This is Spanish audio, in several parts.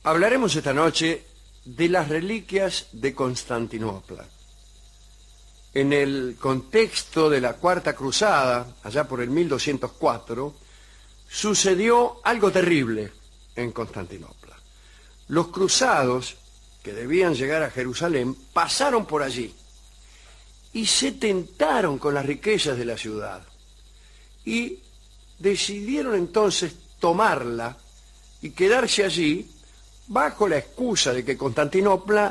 Hablaremos esta noche de las reliquias de Constantinopla. En el contexto de la Cuarta Cruzada, allá por el 1204, sucedió algo terrible en Constantinopla. Los cruzados, que debían llegar a Jerusalén, pasaron por allí y se tentaron con las riquezas de la ciudad. Y decidieron entonces tomarla y quedarse allí bajo la excusa de que Constantinopla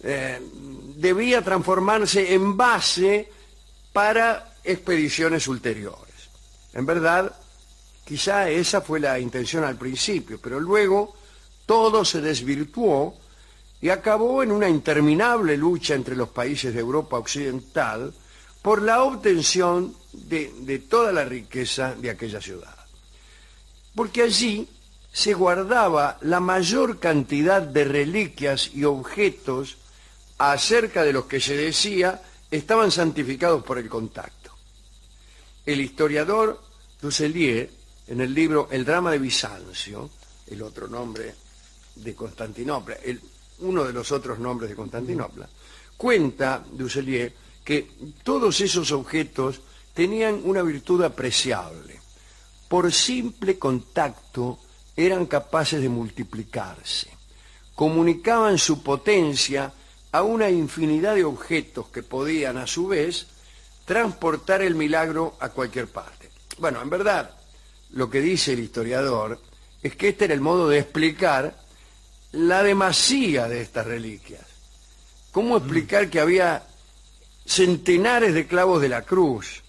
debía transformarse en base para expediciones ulteriores. En verdad, quizá esa fue la intención al principio, pero luego todo se desvirtuó y acabó en una interminable lucha entre los países de Europa Occidental por la obtención de toda la riqueza de aquella ciudad. Porque allí se guardaba la mayor cantidad de reliquias y objetos acerca de los que se decía estaban santificados por el contacto. El historiador Dusselier, en el libro El drama de Bizancio, el otro nombre de Constantinopla, uno de los otros nombres de Constantinopla, cuenta Dusselier que todos esos objetos tenían una virtud apreciable. Por simple contacto eran capaces de multiplicarse. Comunicaban su potencia a una infinidad de objetos que podían, a su vez, transportar el milagro a cualquier parte. Bueno, en verdad, lo que dice el historiador es que este era el modo de explicar la demasía de estas reliquias. ¿Cómo explicar que había centenares de clavos de la cruz?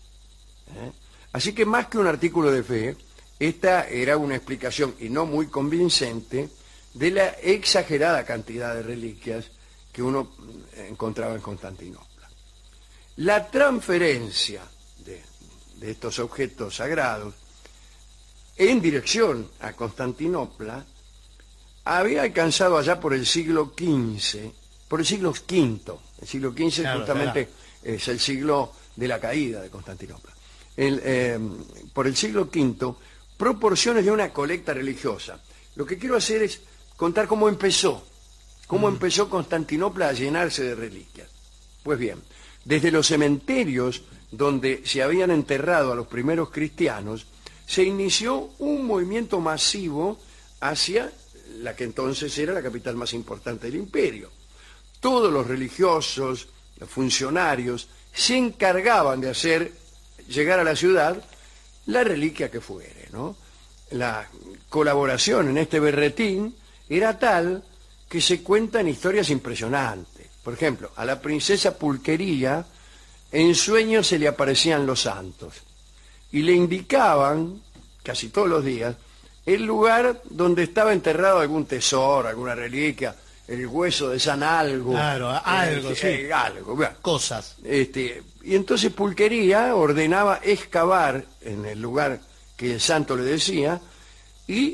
Así que más que un artículo de fe, esta era una explicación, y no muy convincente, de la exagerada cantidad de reliquias que uno encontraba en Constantinopla. La transferencia de estos objetos sagrados en dirección a Constantinopla había alcanzado allá por el siglo XV, por el siglo V. El siglo XV claro, justamente es el siglo de la caída de Constantinopla. Por el siglo V, proporciones de una colecta religiosa. Lo que quiero hacer es contar cómo empezó Constantinopla a llenarse de reliquias. Pues bien, desde los cementerios donde se habían enterrado a los primeros cristianos, se inició un movimiento masivo hacia la que entonces era la capital más importante del imperio. Todos los religiosos, los funcionarios, se encargaban de hacer llegar a la ciudad la reliquia que fuere, ¿no? La colaboración en este berretín era tal que se cuentan historias impresionantes. Por ejemplo, a la princesa Pulquería en sueños se le aparecían los santos y le indicaban, casi todos los días, el lugar donde estaba enterrado algún tesoro, alguna reliquia, el hueso de San Algo. Claro, algo, sí. Algo, bueno. Cosas. Y entonces Pulquería ordenaba excavar en el lugar que el santo le decía y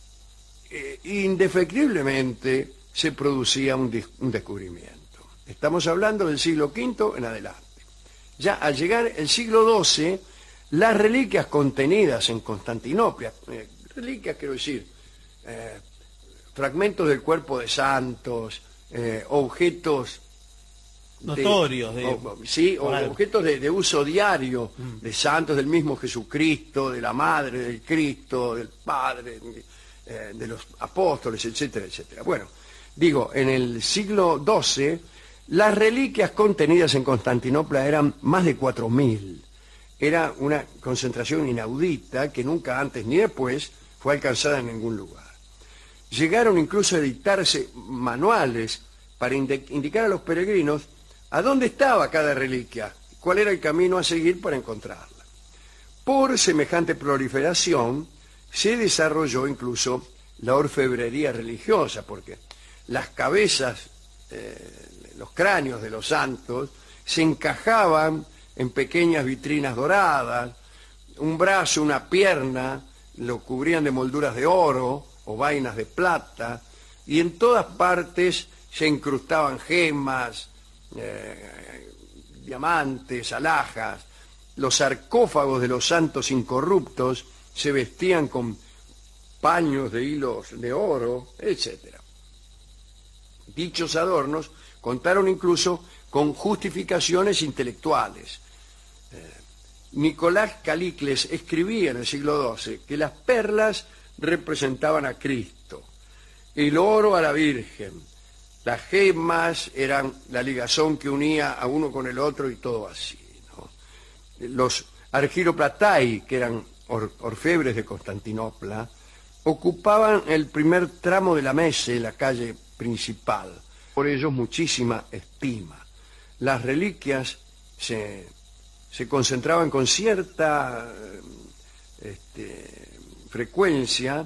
indefectiblemente se producía un descubrimiento. Estamos hablando del siglo V en adelante. Ya al llegar el siglo XII, las reliquias contenidas en Constantinopla, reliquias quiero decir, fragmentos del cuerpo de santos, objetos notorios, objetos de uso diario, de santos del mismo Jesucristo, de la Madre del Cristo, del Padre, de los apóstoles, etcétera, etcétera. Bueno, digo, en el siglo XII, las reliquias contenidas en Constantinopla eran más de 4.000. Era una concentración inaudita que nunca antes ni después fue alcanzada en ningún lugar. Llegaron incluso a editarse manuales para indicar a los peregrinos a dónde estaba cada reliquia, cuál era el camino a seguir para encontrarla. Por semejante proliferación se desarrolló incluso la orfebrería religiosa, porque las cabezas, los cráneos de los santos se encajaban en pequeñas vitrinas doradas, un brazo, una pierna, lo cubrían de molduras de oro o vainas de plata, y en todas partes se incrustaban gemas, diamantes, alhajas. Los sarcófagos de los santos incorruptos se vestían con paños de hilos de oro, etc. Dichos adornos contaron incluso con justificaciones intelectuales. Nicolás Calicles escribía en el siglo XII que las perlas representaban a Cristo, el oro a la Virgen, las gemas eran la ligazón que unía a uno con el otro y todo así, ¿no? Los argiroplatai, que eran orfebres de Constantinopla, ocupaban el primer tramo de la mese, la calle principal. Por ellos muchísima estima. Las reliquias se concentraban con cierta frecuencia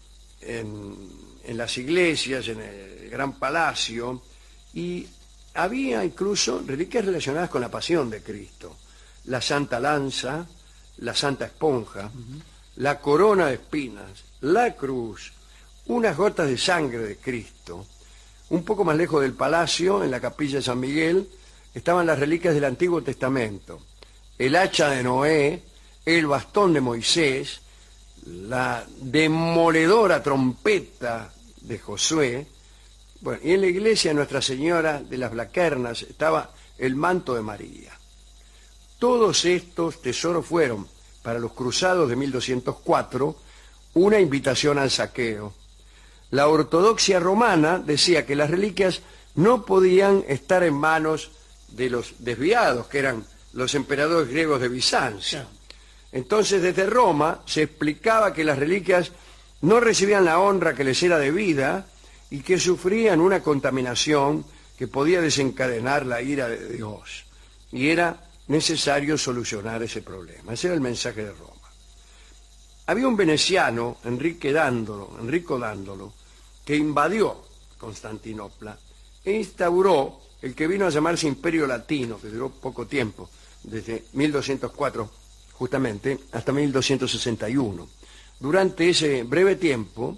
en las iglesias, en el gran palacio, y había incluso reliquias relacionadas con la pasión de Cristo. La Santa Lanza, la Santa Esponja, la corona de espinas, la cruz, unas gotas de sangre de Cristo. Un poco más lejos del palacio, en la capilla de San Miguel, estaban las reliquias del Antiguo Testamento. El hacha de Noé, el bastón de Moisés, la demoledora trompeta de Josué. Bueno, y en la iglesia de Nuestra Señora de las Blaquernas estaba el manto de María. Todos estos tesoros fueron, para los cruzados de 1204, una invitación al saqueo. La ortodoxia romana decía que las reliquias no podían estar en manos de los desviados, que eran los emperadores griegos de Bizancio. Entonces, desde Roma se explicaba que las reliquias no recibían la honra que les era debida y que sufrían una contaminación que podía desencadenar la ira de Dios. Y era necesario solucionar ese problema. Ese era el mensaje de Roma. Había un veneciano, Enrico Dandolo, que invadió Constantinopla e instauró el que vino a llamarse Imperio Latino, que duró poco tiempo, desde 1204 justamente hasta 1261. Durante ese breve tiempo,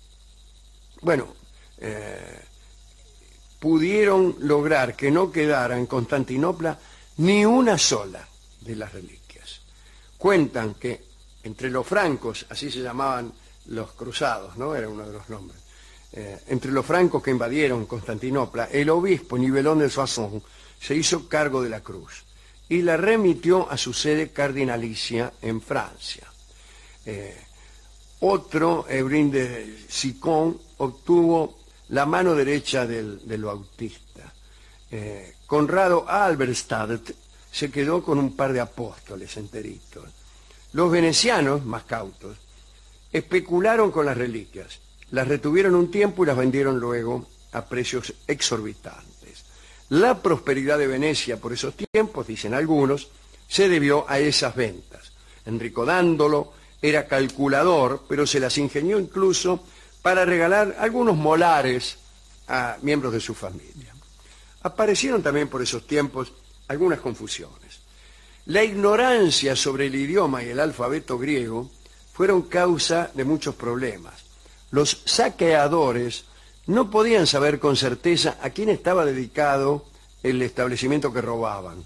pudieron lograr que no quedara en Constantinopla ni una sola de las reliquias. Cuentan que entre los francos, así se llamaban los cruzados, ¿no? Era uno de los nombres. Entre los francos que invadieron Constantinopla, el obispo Nivelón de Soissons se hizo cargo de la cruz y la remitió a su sede cardinalicia en Francia. Otro, Hebrín de Sicón, obtuvo la mano derecha del Bautista. Conrado Halberstadt se quedó con un par de apóstoles enteritos. Los venecianos, más cautos, especularon con las reliquias, las retuvieron un tiempo y las vendieron luego a precios exorbitantes. La prosperidad de Venecia por esos tiempos, dicen algunos, se debió a esas ventas. Enrico Dandolo era calculador, pero se las ingenió incluso para regalar algunos molares a miembros de su familia. Aparecieron también por esos tiempos algunas confusiones. La ignorancia sobre el idioma y el alfabeto griego fueron causa de muchos problemas. Los saqueadores no podían saber con certeza a quién estaba dedicado el establecimiento que robaban.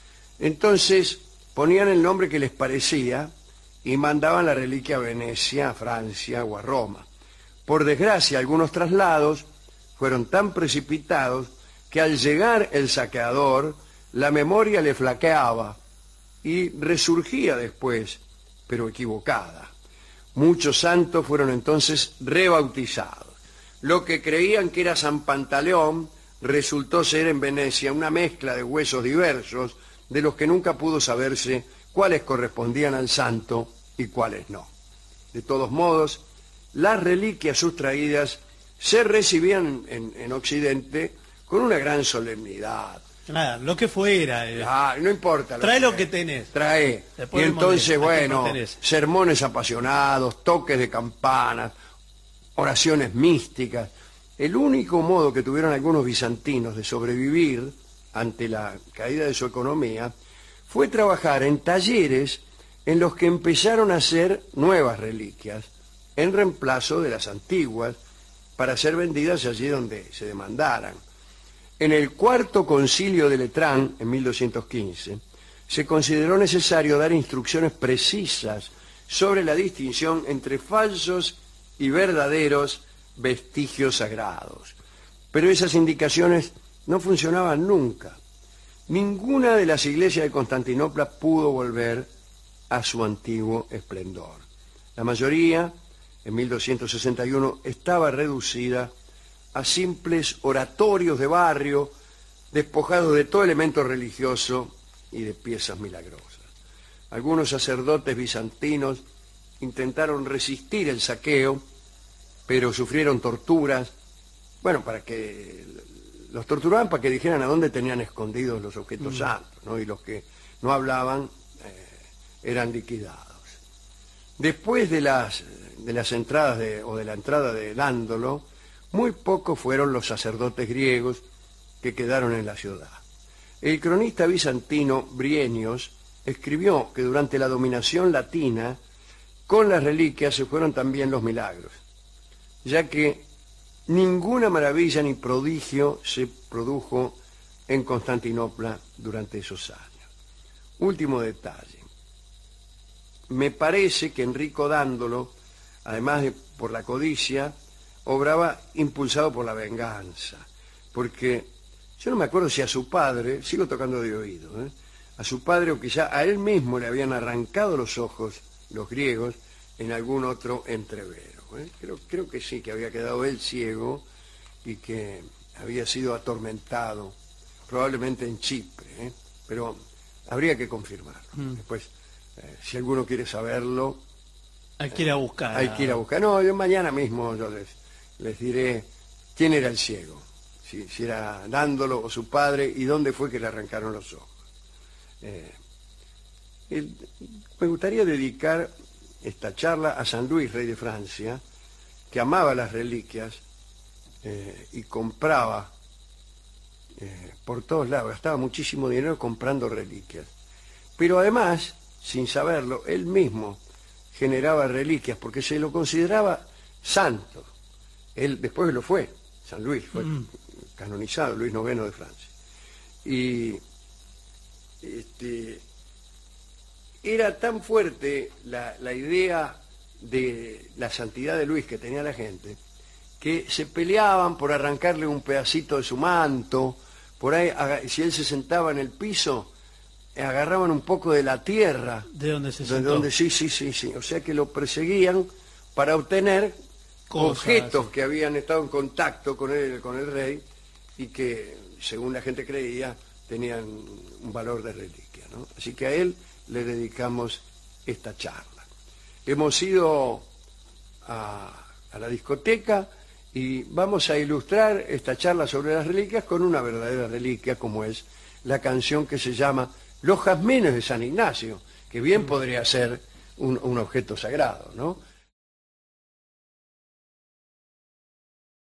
Entonces ponían el nombre que les parecía y mandaban la reliquia a Venecia, a Francia o a Roma. Por desgracia, algunos traslados fueron tan precipitados que al llegar el saqueador, la memoria le flaqueaba y resurgía después, pero equivocada. Muchos santos fueron entonces rebautizados. Lo que creían que era San Pantaleón resultó ser en Venecia una mezcla de huesos diversos, de los que nunca pudo saberse cuáles correspondían al santo y cuáles no. De todos modos, las reliquias sustraídas se recibían en Occidente con una gran solemnidad. Nada, lo que fuera. No importa. Trae lo que tenés. Trae. Y entonces, sermones apasionados, toques de campanas, oraciones místicas. El único modo que tuvieron algunos bizantinos de sobrevivir ante la caída de su economía fue trabajar en talleres en los que empezaron a hacer nuevas reliquias en reemplazo de las antiguas para ser vendidas allí donde se demandaran. En el Cuarto Concilio de Letrán, en 1215, se consideró necesario dar instrucciones precisas sobre la distinción entre falsos y verdaderos vestigios sagrados. Pero esas indicaciones no funcionaban nunca. Ninguna de las iglesias de Constantinopla pudo volver a su antiguo esplendor. La mayoría, en 1261, estaba reducida a simples oratorios de barrio, despojados de todo elemento religioso y de piezas milagrosas. Algunos sacerdotes bizantinos intentaron resistir el saqueo, pero sufrieron torturas. Bueno, los torturaban para que dijeran a dónde tenían escondidos los objetos santos, ¿no? Y los que no hablaban eran liquidados. Después de las entradas o de la entrada de Dándolo, muy pocos fueron los sacerdotes griegos que quedaron en la ciudad. El cronista bizantino Bryennios escribió que durante la dominación latina, con las reliquias se fueron también los milagros, ya que ninguna maravilla ni prodigio se produjo en Constantinopla durante esos años. Último detalle. Me parece que Enrico Dándolo, además de por la codicia, obraba impulsado por la venganza, porque yo no me acuerdo si a su padre, sigo tocando de oído, a su padre o quizá a él mismo le habían arrancado los ojos los griegos en algún otro entrevero. Creo que sí, que había quedado él ciego y que había sido atormentado, probablemente en Chipre, pero habría que confirmarlo. Después, si alguno quiere saberlo... Hay que ir a buscar. Hay que ir a buscar. No, yo mañana mismo yo les diré quién era el ciego, si era Dándolo o su padre y dónde fue que le arrancaron los ojos. Me gustaría dedicar esta charla a San Luis, rey de Francia, que amaba las reliquias y compraba por todos lados, gastaba muchísimo dinero comprando reliquias. Pero además, sin saberlo, él mismo generaba reliquias porque se lo consideraba santo. Él después lo fue, San Luis, fue canonizado, Luis IX de Francia. Y era tan fuerte la idea de la santidad de Luis que tenía la gente, que se peleaban por arrancarle un pedacito de su manto, por ahí, si él se sentaba en el piso, agarraban un poco de la tierra. ¿De dónde se sentó? Sí. O sea que lo perseguían para obtener objetos que habían estado en contacto con el rey y que, según la gente creía, tenían un valor de reliquia, ¿no? Así que a él le dedicamos esta charla. Hemos ido a la discoteca y vamos a ilustrar esta charla sobre las reliquias con una verdadera reliquia, como es la canción que se llama Los Jazmines de San Ignacio, que bien podría ser un objeto sagrado, ¿no?